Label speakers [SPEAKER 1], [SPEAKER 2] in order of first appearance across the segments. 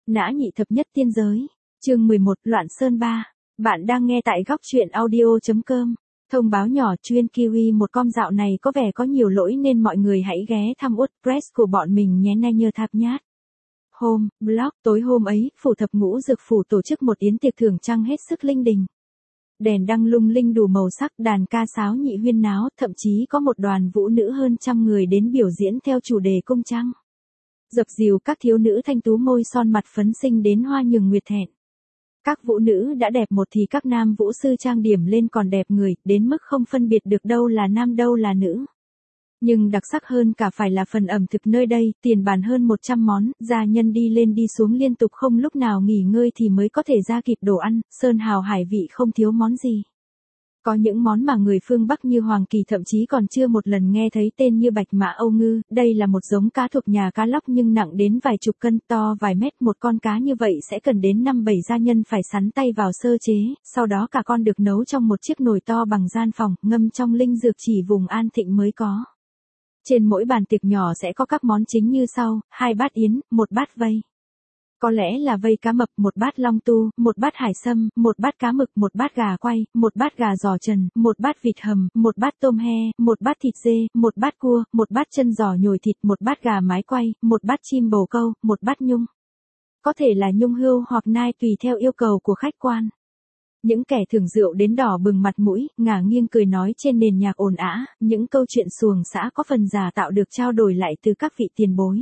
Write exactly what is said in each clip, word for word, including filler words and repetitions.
[SPEAKER 1] Nã nhị thập nhất tiên giới. Chương mười một, Loạn Sơn ba. Bạn đang nghe tại góc truyện audio chấm com. Thông báo nhỏ, chuyên kiwi một com dạo này có vẻ có nhiều lỗi nên mọi người hãy ghé thăm WordPress của bọn mình nhé. Nay nhờ thạp nhát. Hôm, blog, tối hôm ấy, phủ thập ngũ dược phủ tổ chức một yến tiệc thưởng trăng hết sức linh đình. Đèn đăng lung linh đủ màu sắc, đàn ca sáo nhị huyên náo, thậm chí có một đoàn vũ nữ hơn trăm người đến biểu diễn theo chủ đề cung trăng. Dập dìu các thiếu nữ thanh tú môi son mặt phấn xinh đến hoa nhường nguyệt thẹn. Các vũ nữ đã đẹp một thì các nam vũ sư trang điểm lên còn đẹp người, đến mức không phân biệt được đâu là nam đâu là nữ. Nhưng đặc sắc hơn cả phải là phần ẩm thực nơi đây, tiền bàn hơn một trăm món, gia nhân đi lên đi xuống liên tục không lúc nào nghỉ ngơi thì mới có thể ra kịp đồ ăn, sơn hào hải vị không thiếu món gì. Có những món mà người phương Bắc như Hoàng Kỳ thậm chí còn chưa một lần nghe thấy tên như bạch mã Âu ngư, đây là một giống cá thuộc nhà cá lóc nhưng nặng đến vài chục cân, to vài mét. Một con cá như vậy sẽ cần đến năm bảy gia nhân phải sắn tay vào sơ chế, sau đó cả con được nấu trong một chiếc nồi to bằng gian phòng, ngâm trong linh dược chỉ vùng An Thịnh mới có. Trên mỗi bàn tiệc nhỏ sẽ có các món chính như sau: hai bát yến, một bát vây. Có lẽ là vây cá mập, một bát long tu, một bát hải sâm, một bát cá mực, một bát gà quay, một bát gà giò trần, một bát vịt hầm, một bát tôm he, một bát thịt dê, một bát cua, một bát chân giò nhồi thịt, một bát gà mái quay, một bát chim bồ câu, một bát nhung. Có thể là nhung hươu hoặc nai tùy theo yêu cầu của khách quan. Những kẻ thưởng rượu đến đỏ bừng mặt mũi, ngả nghiêng cười nói trên nền nhạc ồn ào, những câu chuyện xuồng xã có phần giả tạo được trao đổi lại từ các vị tiền bối.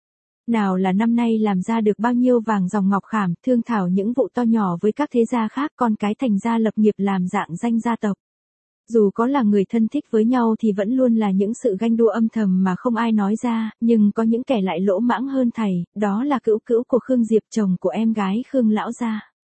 [SPEAKER 1] Nào là năm nay làm ra được bao nhiêu vàng dòng ngọc khảm, thương thảo những vụ to nhỏ với các thế gia khác, con cái thành gia lập nghiệp làm dạng danh gia tộc. Dù có là người thân thích với nhau thì vẫn luôn là những sự ganh đua âm thầm mà không ai nói ra, nhưng có những kẻ lại lỗ mãng hơn thầy, đó là cữu cữu của Khương Diệp, chồng của em gái Khương lão gia.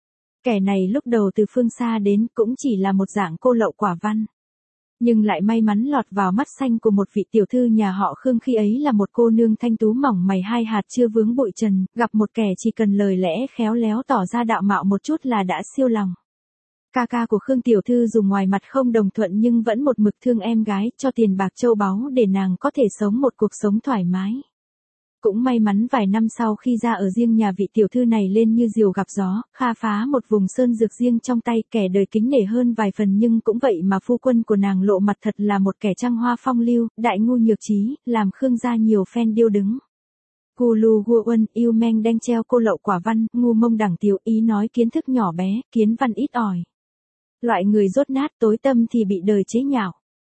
[SPEAKER 1] Kẻ này lúc đầu từ phương xa đến cũng chỉ là một dạng cô lậu quả văn. Nhưng lại may mắn lọt vào mắt xanh của một vị tiểu thư nhà họ Khương, khi ấy là một cô nương thanh tú mỏng mày hai hạt chưa vướng bụi trần, gặp một kẻ chỉ cần lời lẽ khéo léo tỏ ra đạo mạo một chút là đã siêu lòng. Ca ca của Khương tiểu thư dùng ngoài mặt không đồng thuận nhưng vẫn một mực thương em gái, cho tiền bạc châu báu để nàng có thể sống một cuộc sống thoải mái. Cũng may mắn vài năm sau khi ra ở riêng nhà vị tiểu thư này lên như diều gặp gió, kha phá một vùng sơn dược riêng trong tay, kẻ đời kính nể hơn vài phần, nhưng cũng vậy mà phu quân của nàng lộ mặt thật là một kẻ trăng hoa phong lưu, đại ngu nhược trí, làm Khương gia nhiều phen điêu đứng. Cù lù gua uân, yêu meng đanh treo cô lậu quả văn, ngu mông đẳng tiểu, ý nói kiến thức nhỏ bé, kiến văn ít ỏi. Loại người dốt nát tối tâm thì bị đời chế nhạo.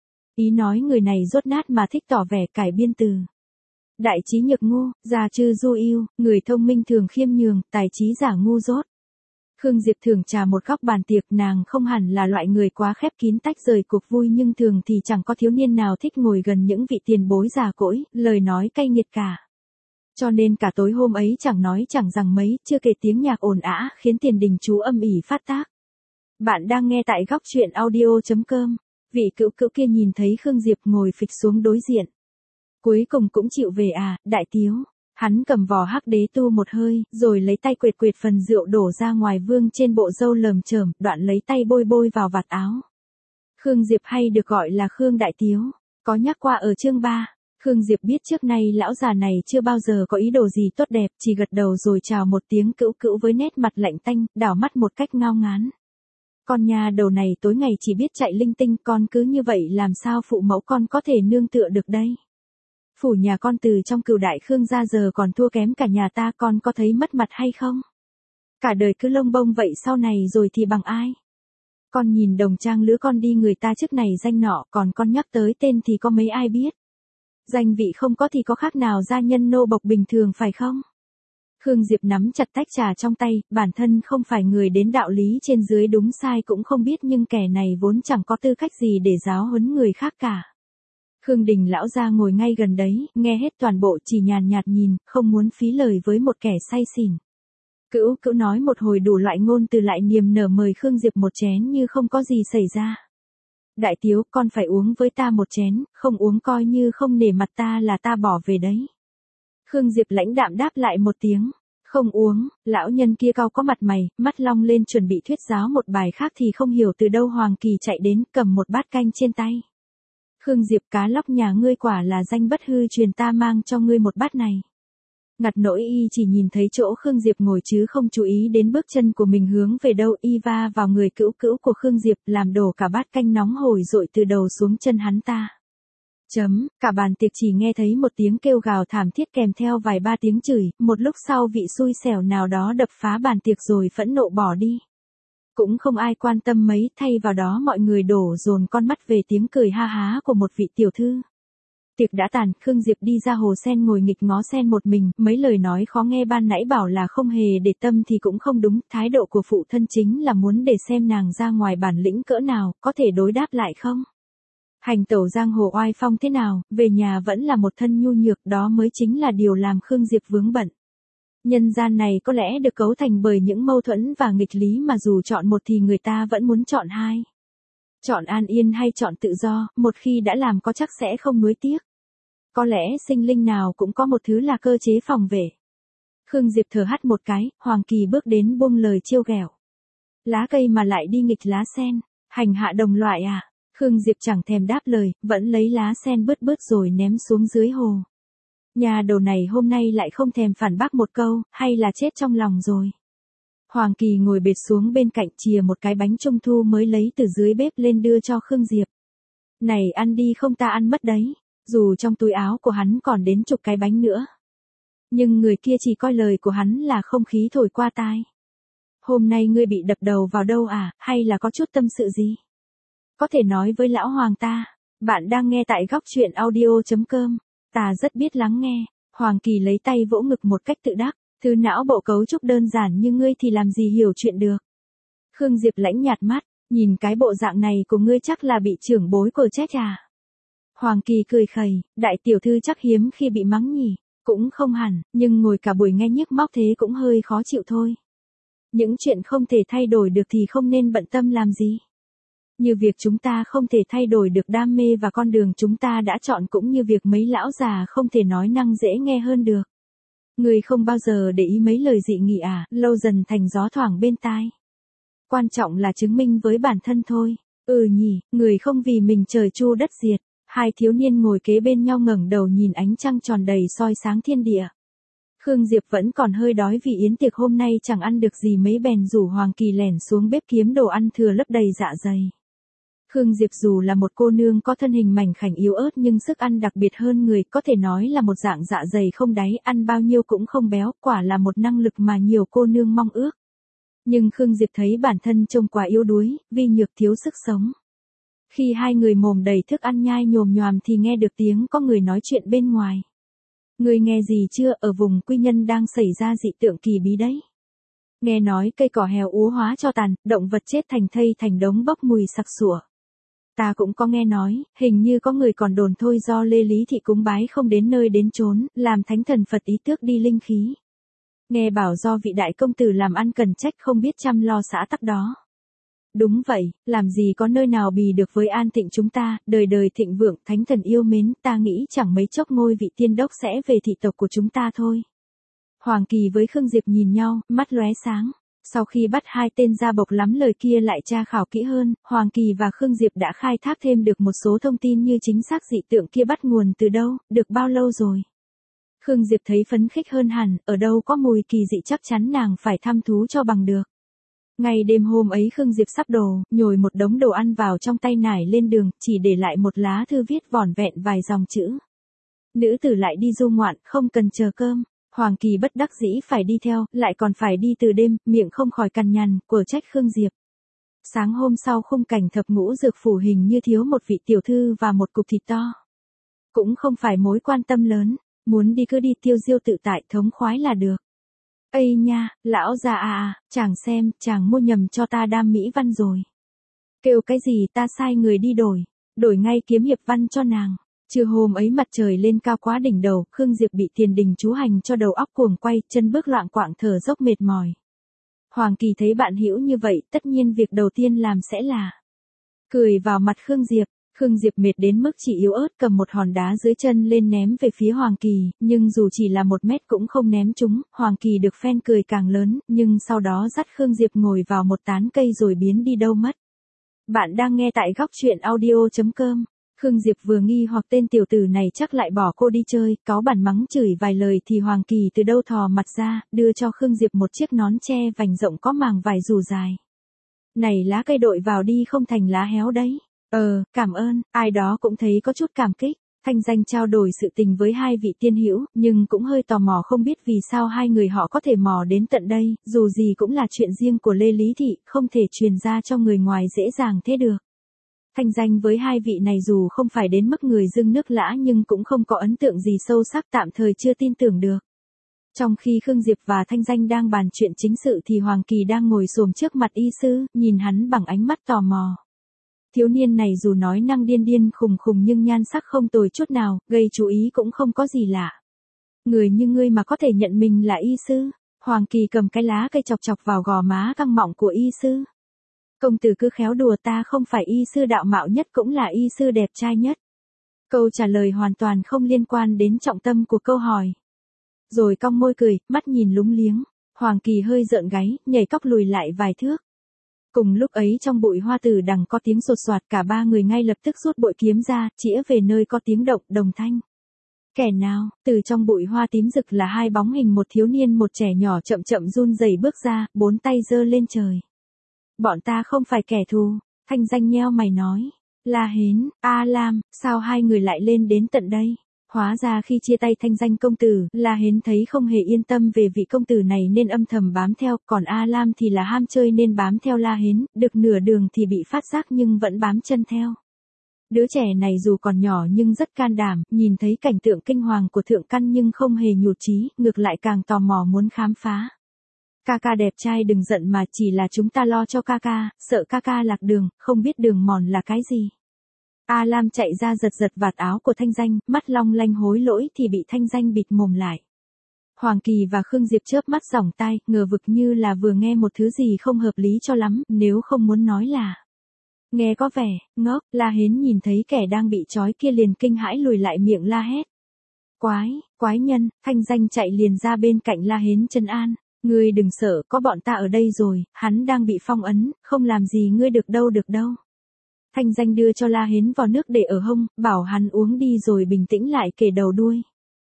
[SPEAKER 1] Ý nói người này dốt nát mà thích tỏ vẻ cải biên từ. Đại trí nhược ngu, già trư du yêu, người thông minh thường khiêm nhường, tài trí giả ngu dốt. Khương Diệp thường trà một góc bàn tiệc, nàng không hẳn là loại người quá khép kín tách rời cuộc vui, nhưng thường thì chẳng có thiếu niên nào thích ngồi gần những vị tiền bối già cỗi, lời nói cay nghiệt cả. Cho nên cả tối hôm ấy chẳng nói chẳng rằng mấy, chưa kể tiếng nhạc ồn ào khiến tiền đình chú âm ỉ phát tác. Bạn đang nghe tại góc truyện audio chấm com. Vị cữu cữu kia nhìn thấy Khương Diệp ngồi phịch xuống đối diện. Cuối cùng cũng chịu về à, đại tiếu. Hắn cầm vò hắc đế tu một hơi, rồi lấy tay quệt quệt phần rượu đổ ra ngoài vương trên bộ râu lờm chởm, đoạn lấy tay bôi bôi vào vạt áo. Khương Diệp hay được gọi là Khương đại tiếu, có nhắc qua ở chương ba. Khương Diệp biết trước nay lão già này chưa bao giờ có ý đồ gì tốt đẹp, chỉ gật đầu rồi chào một tiếng cữu cữu với nét mặt lạnh tanh, đảo mắt một cách ngao ngán. Con nhà đầu này tối ngày chỉ biết chạy linh tinh, con cứ như vậy làm sao phụ mẫu con có thể nương tựa được đây. Phủ nhà con từ trong cửu đại Khương gia giờ còn thua kém cả nhà ta, con có thấy mất mặt hay không? Cả đời cứ lông bông vậy, sau này rồi thì bằng ai? Con nhìn đồng trang lứa con đi, người ta chức này danh nọ, còn con nhắc tới tên thì có mấy ai biết? Danh vị không có thì có khác nào gia nhân nô bộc bình thường phải không? Khương Diệp nắm chặt tách trà trong tay, bản thân không phải người đến đạo lý trên dưới đúng sai cũng không biết, nhưng kẻ này vốn chẳng có tư cách gì để giáo huấn người khác cả. Khương Đình lão gia ngồi ngay gần đấy, nghe hết toàn bộ, chỉ nhàn nhạt nhìn, không muốn phí lời với một kẻ say xỉn. Cữu cữu nói một hồi đủ loại ngôn từ, lại niềm nở mời Khương Diệp một chén như không có gì xảy ra. Đại tiếu, con phải uống với ta một chén, không uống coi như không nể mặt ta là ta bỏ về đấy. Khương Diệp lãnh đạm đáp lại một tiếng, không uống. Lão nhân kia cau có mặt mày, mắt long lên chuẩn bị thuyết giáo một bài khác thì không hiểu từ đâu Hoàng Kỳ chạy đến, cầm một bát canh trên tay. Khương Diệp, cá lóc nhà ngươi quả là danh bất hư truyền, ta mang cho ngươi một bát này. Ngặt nỗi y chỉ nhìn thấy chỗ Khương Diệp ngồi chứ không chú ý đến bước chân của mình hướng về đâu, y va vào người cữu cữu của Khương Diệp làm đổ cả bát canh nóng hổi dội từ đầu xuống chân hắn ta. Chấm, cả bàn tiệc chỉ nghe thấy một tiếng kêu gào thảm thiết kèm theo vài ba tiếng chửi, một lúc sau vị xui xẻo nào đó đập phá bàn tiệc rồi phẫn nộ bỏ đi. Cũng không ai quan tâm mấy, thay vào đó mọi người đổ dồn con mắt về tiếng cười ha há của một vị tiểu thư. Tiệc đã tàn, Khương Diệp đi ra hồ sen ngồi nghịch ngó sen một mình, mấy lời nói khó nghe ban nãy bảo là không hề để tâm thì cũng không đúng, thái độ của phụ thân chính là muốn để xem nàng ra ngoài bản lĩnh cỡ nào, có thể đối đáp lại không? Hành tẩu giang hồ oai phong thế nào, về nhà vẫn là một thân nhu nhược, đó mới chính là điều làm Khương Diệp vướng bận. Nhân gian này có lẽ được cấu thành bởi những mâu thuẫn và nghịch lý mà dù chọn một thì người ta vẫn muốn chọn hai. Chọn an yên hay chọn tự do, một khi đã làm có chắc sẽ không nuối tiếc. Có lẽ sinh linh nào cũng có một thứ là cơ chế phòng vệ. Khương Diệp thở hắt một cái, Hoàng Kỳ bước đến buông lời trêu ghẹo. Lá cây mà lại đi nghịch lá sen, hành hạ đồng loại à? Khương Diệp chẳng thèm đáp lời, vẫn lấy lá sen bứt bứt rồi ném xuống dưới hồ. Nhà đầu này hôm nay lại không thèm phản bác một câu, hay là chết trong lòng rồi. Hoàng Kỳ ngồi bệt xuống bên cạnh chìa một cái bánh trung thu mới lấy từ dưới bếp lên đưa cho Khương Diệp. Này ăn đi không ta ăn mất đấy, dù trong túi áo của hắn còn đến chục cái bánh nữa. Nhưng người kia chỉ coi lời của hắn là không khí thổi qua tai. Hôm nay ngươi bị đập đầu vào đâu à, hay là có chút tâm sự gì? Có thể nói với lão Hoàng ta, bạn đang nghe tại góc truyện audio chấm com, ta rất biết lắng nghe. Hoàng Kỳ lấy tay vỗ ngực một cách tự đắc, thứ não bộ cấu trúc đơn giản như ngươi thì làm gì hiểu chuyện được. Khương Diệp lãnh nhạt mắt, nhìn cái bộ dạng này của ngươi chắc là bị trưởng bối của trách à. Hoàng Kỳ cười khẩy, đại tiểu thư chắc hiếm khi bị mắng nhỉ, cũng không hẳn, nhưng ngồi cả buổi nghe nhức móc thế cũng hơi khó chịu thôi. Những chuyện không thể thay đổi được thì không nên bận tâm làm gì. Như việc chúng ta không thể thay đổi được đam mê và con đường chúng ta đã chọn, cũng như việc mấy lão già không thể nói năng dễ nghe hơn được. Người không bao giờ để ý mấy lời dị nghị à, lâu dần thành gió thoảng bên tai. Quan trọng là chứng minh với bản thân thôi. Ừ nhỉ, người không vì mình trời chu đất diệt. Hai thiếu niên ngồi kế bên nhau ngẩng đầu nhìn ánh trăng tròn đầy soi sáng thiên địa. Khương Diệp vẫn còn hơi đói vì yến tiệc hôm nay chẳng ăn được gì mấy, bèn rủ Hoàng Kỳ lẻn xuống bếp kiếm đồ ăn thừa lấp đầy dạ dày. Khương Diệp dù là một cô nương có thân hình mảnh khảnh yếu ớt nhưng sức ăn đặc biệt hơn người, có thể nói là một dạng dạ dày không đáy, ăn bao nhiêu cũng không béo, quả là một năng lực mà nhiều cô nương mong ước. Nhưng Khương Diệp thấy bản thân trông quá yếu đuối, vi nhược thiếu sức sống. Khi hai người mồm đầy thức ăn nhai nhồm nhoàm thì nghe được tiếng có người nói chuyện bên ngoài. Người nghe gì chưa, ở vùng Quy Nhân đang xảy ra dị tượng kỳ bí đấy. Nghe nói cây cỏ heo úa hóa cho tàn, động vật chết thành thây thành đống bốc mùi sặc sủa. Ta cũng có nghe nói, hình như có người còn đồn thôi do Lê Lý Thị cúng bái không đến nơi đến chốn, làm thánh thần Phật ý tước đi linh khí. Nghe bảo do vị đại công tử làm ăn cần trách không biết chăm lo xã tắc đó. Đúng vậy, làm gì có nơi nào bì được với An Thịnh chúng ta, đời đời thịnh vượng, thánh thần yêu mến, ta nghĩ chẳng mấy chốc ngôi vị tiên đốc sẽ về thị tộc của chúng ta thôi. Hoàng Kỳ với Khương Diệp nhìn nhau, mắt lóe sáng. Sau khi bắt hai tên gia bộc lắm lời kia lại tra khảo kỹ hơn, Hoàng Kỳ và Khương Diệp đã khai thác thêm được một số thông tin như chính xác dị tượng kia bắt nguồn từ đâu, được bao lâu rồi. Khương Diệp thấy phấn khích hơn hẳn, ở đâu có mùi kỳ dị chắc chắn nàng phải thăm thú cho bằng được. Ngày đêm hôm ấy Khương Diệp sắp đồ, nhồi một đống đồ ăn vào trong tay nải lên đường, chỉ để lại một lá thư viết vỏn vẹn vài dòng chữ. Nữ tử lại đi du ngoạn, không cần chờ cơm. Hoàng Kỳ bất đắc dĩ phải đi theo, lại còn phải đi từ đêm, miệng không khỏi cằn nhằn, quở trách Khương Diệp. Sáng hôm sau khung cảnh thập ngũ dược phủ hình như thiếu một vị tiểu thư và một cục thịt to. Cũng không phải mối quan tâm lớn, muốn đi cứ đi tiêu diêu tự tại thống khoái là được. Ây nha, lão già à à, chàng xem, chàng mua nhầm cho ta đam mỹ văn rồi. Kêu cái gì ta sai người đi đổi, đổi ngay kiếm hiệp văn cho nàng. Trưa hôm ấy mặt trời lên cao quá đỉnh đầu, Khương Diệp bị tiền đình chú hành cho đầu óc cuồng quay, chân bước loạng quạng thở dốc mệt mỏi. Hoàng Kỳ thấy bạn hữu như vậy, tất nhiên việc đầu tiên làm sẽ là cười vào mặt Khương Diệp. Khương Diệp mệt đến mức chỉ yếu ớt cầm một hòn đá dưới chân lên ném về phía Hoàng Kỳ, nhưng dù chỉ là một mét cũng không ném trúng, Hoàng Kỳ được phen cười càng lớn, nhưng sau đó dắt Khương Diệp ngồi vào một tán cây rồi biến đi đâu mất. Bạn đang nghe tại góc truyện audio chấm com. Khương Diệp vừa nghi hoặc tên tiểu tử này chắc lại bỏ cô đi chơi, cáu bản mắng chửi vài lời thì Hoàng Kỳ từ đâu thò mặt ra, đưa cho Khương Diệp một chiếc nón che vành rộng có màng vải dù dài. Này lá cây đội vào đi không thành lá héo đấy. Ờ, cảm ơn, ai đó cũng thấy có chút cảm kích. Thanh Danh trao đổi sự tình với hai vị tiên hữu, nhưng cũng hơi tò mò không biết vì sao hai người họ có thể mò đến tận đây, dù gì cũng là chuyện riêng của Lê Lý Thị, không thể truyền ra cho người ngoài dễ dàng thế được. Thanh Danh với hai vị này dù không phải đến mức người dưng nước lã nhưng cũng không có ấn tượng gì sâu sắc, tạm thời chưa tin tưởng được. Trong khi Khương Diệp và Thanh Danh đang bàn chuyện chính sự thì Hoàng Kỳ đang ngồi xổm trước mặt y sư, nhìn hắn bằng ánh mắt tò mò. Thiếu niên này dù nói năng điên điên khùng khùng nhưng nhan sắc không tồi chút nào, gây chú ý cũng không có gì lạ. Người như ngươi mà có thể nhận mình là y sư. Hoàng Kỳ cầm cái lá cây chọc chọc vào gò má căng mọng của y sư. Công tử cứ khéo đùa, ta không phải y sư đạo mạo nhất cũng là y sư đẹp trai nhất. Câu trả lời hoàn toàn không liên quan đến trọng tâm của câu hỏi. Rồi cong môi cười, mắt nhìn lúng liếng. Hoàng Kỳ hơi rợn gáy, nhảy cóc lùi lại vài thước. Cùng lúc ấy trong bụi hoa tử đằng có tiếng sột soạt, cả ba người ngay lập tức rút bội kiếm ra, chĩa về nơi có tiếng động, đồng thanh. Kẻ nào? Từ trong bụi hoa tím rực là hai bóng hình, một thiếu niên một trẻ nhỏ chậm chậm run rẩy bước ra, bốn tay giơ lên trời. Bọn ta không phải kẻ thù. Thanh Danh nheo mày nói. La Hến, A Lam, sao hai người lại lên đến tận đây? Hóa ra khi chia tay Thanh Danh công tử, La Hến thấy không hề yên tâm về vị công tử này nên âm thầm bám theo, còn A Lam thì là ham chơi nên bám theo La Hến, được nửa đường thì bị phát giác nhưng vẫn bám chân theo. Đứa trẻ này dù còn nhỏ nhưng rất can đảm, nhìn thấy cảnh tượng kinh hoàng của thượng căn nhưng không hề nhụt chí, ngược lại càng tò mò muốn khám phá. Ca ca đẹp trai đừng giận mà, chỉ là chúng ta lo cho ca ca, sợ ca ca lạc đường, không biết đường mòn là cái gì. A Lam chạy ra giật giật vạt áo của Thanh Danh, mắt long lanh hối lỗi thì bị Thanh Danh bịt mồm lại. Hoàng Kỳ và Khương Diệp chớp mắt giỏng tai, ngờ vực như là vừa nghe một thứ gì không hợp lý cho lắm, nếu không muốn nói là. Nghe có vẻ, ngốc, La Hến nhìn thấy kẻ đang bị trói kia liền kinh hãi lùi lại miệng la hét. Quái, quái nhân, Thanh Danh chạy liền ra bên cạnh La Hến trấn an. Ngươi đừng sợ, có bọn ta ở đây rồi, hắn đang bị phong ấn, không làm gì ngươi được đâu được đâu. Thanh Danh đưa cho La Hến vò nước để ở hông, bảo hắn uống đi rồi bình tĩnh lại kể đầu đuôi.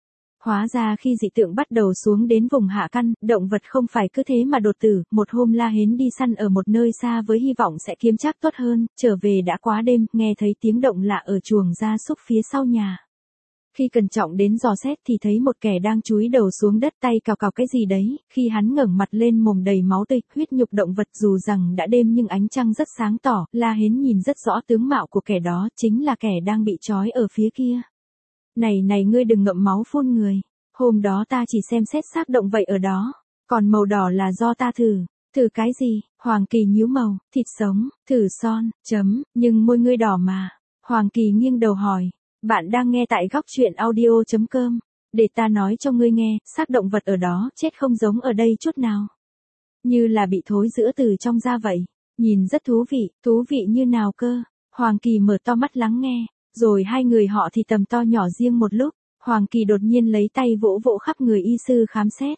[SPEAKER 1] Hóa ra khi dị tượng bắt đầu xuống đến vùng hạ căn, động vật không phải cứ thế mà đột tử, một hôm La Hến đi săn ở một nơi xa với hy vọng sẽ kiếm trác tốt hơn, trở về đã quá đêm, nghe thấy tiếng động lạ ở chuồng gia súc phía sau nhà. Khi cẩn trọng đến dò xét thì thấy một kẻ đang chúi đầu xuống đất tay cào cào cái gì đấy, khi hắn ngẩng mặt lên mồm đầy máu tươi, huyết nhục động vật, dù rằng đã đêm nhưng ánh trăng rất sáng tỏ, La Hến nhìn rất rõ tướng mạo của kẻ đó, chính là kẻ đang bị trói ở phía kia. Này này ngươi đừng ngậm máu phun người, hôm đó ta chỉ xem xét xác động vậy ở đó, còn màu đỏ là do ta thử. Thử cái gì? Hoàng Kỳ nhíu màu, thịt sống, thử son, chấm, nhưng môi ngươi đỏ mà. Hoàng Kỳ nghiêng đầu hỏi. Bạn đang nghe tại góc truyện audio chấm com. Để ta nói cho ngươi nghe, xác động vật ở đó chết không giống ở đây chút nào. Như là bị thối rữa từ trong ra vậy. Nhìn rất thú vị, thú vị như nào cơ? Hoàng Kỳ mở to mắt lắng nghe, rồi hai người họ thì tầm to nhỏ riêng một lúc. Hoàng Kỳ đột nhiên lấy tay vỗ vỗ khắp người y sư khám xét.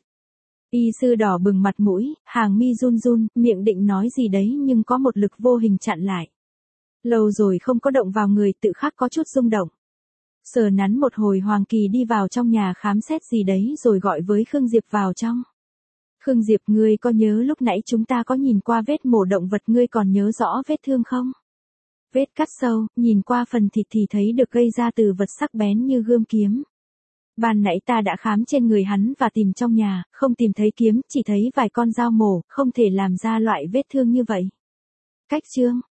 [SPEAKER 1] Y sư đỏ bừng mặt mũi, hàng mi run run, miệng định nói gì đấy nhưng có một lực vô hình chặn lại. Lâu rồi không có động vào người, tự khắc có chút rung động. Sờ nắn một hồi Hoàng Kỳ đi vào trong nhà khám xét gì đấy rồi gọi với Khương Diệp vào trong. Khương Diệp, ngươi có nhớ lúc nãy chúng ta có nhìn qua vết mổ động vật, ngươi còn nhớ rõ vết thương không? Vết cắt sâu, nhìn qua phần thịt thì thấy được gây ra từ vật sắc bén như gươm kiếm. Ban nãy ta đã khám trên người hắn và tìm trong nhà, không tìm thấy kiếm, chỉ thấy vài con dao mổ, không thể làm ra loại vết thương như vậy. Cách trương,